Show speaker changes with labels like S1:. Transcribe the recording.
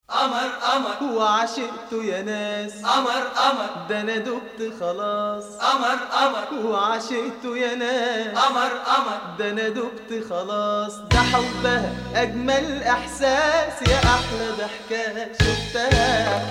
S1: قمر قمر
S2: وعشقته يا ناس،
S1: قمر قمر
S2: ده انا دبت خلاص.
S1: قمر قمر
S2: وعشقته يا ناس،
S1: قمر قمر
S2: ده انا دبت خلاص. ده حبها اجمل احساس، يا احلى ضحكة شفتها.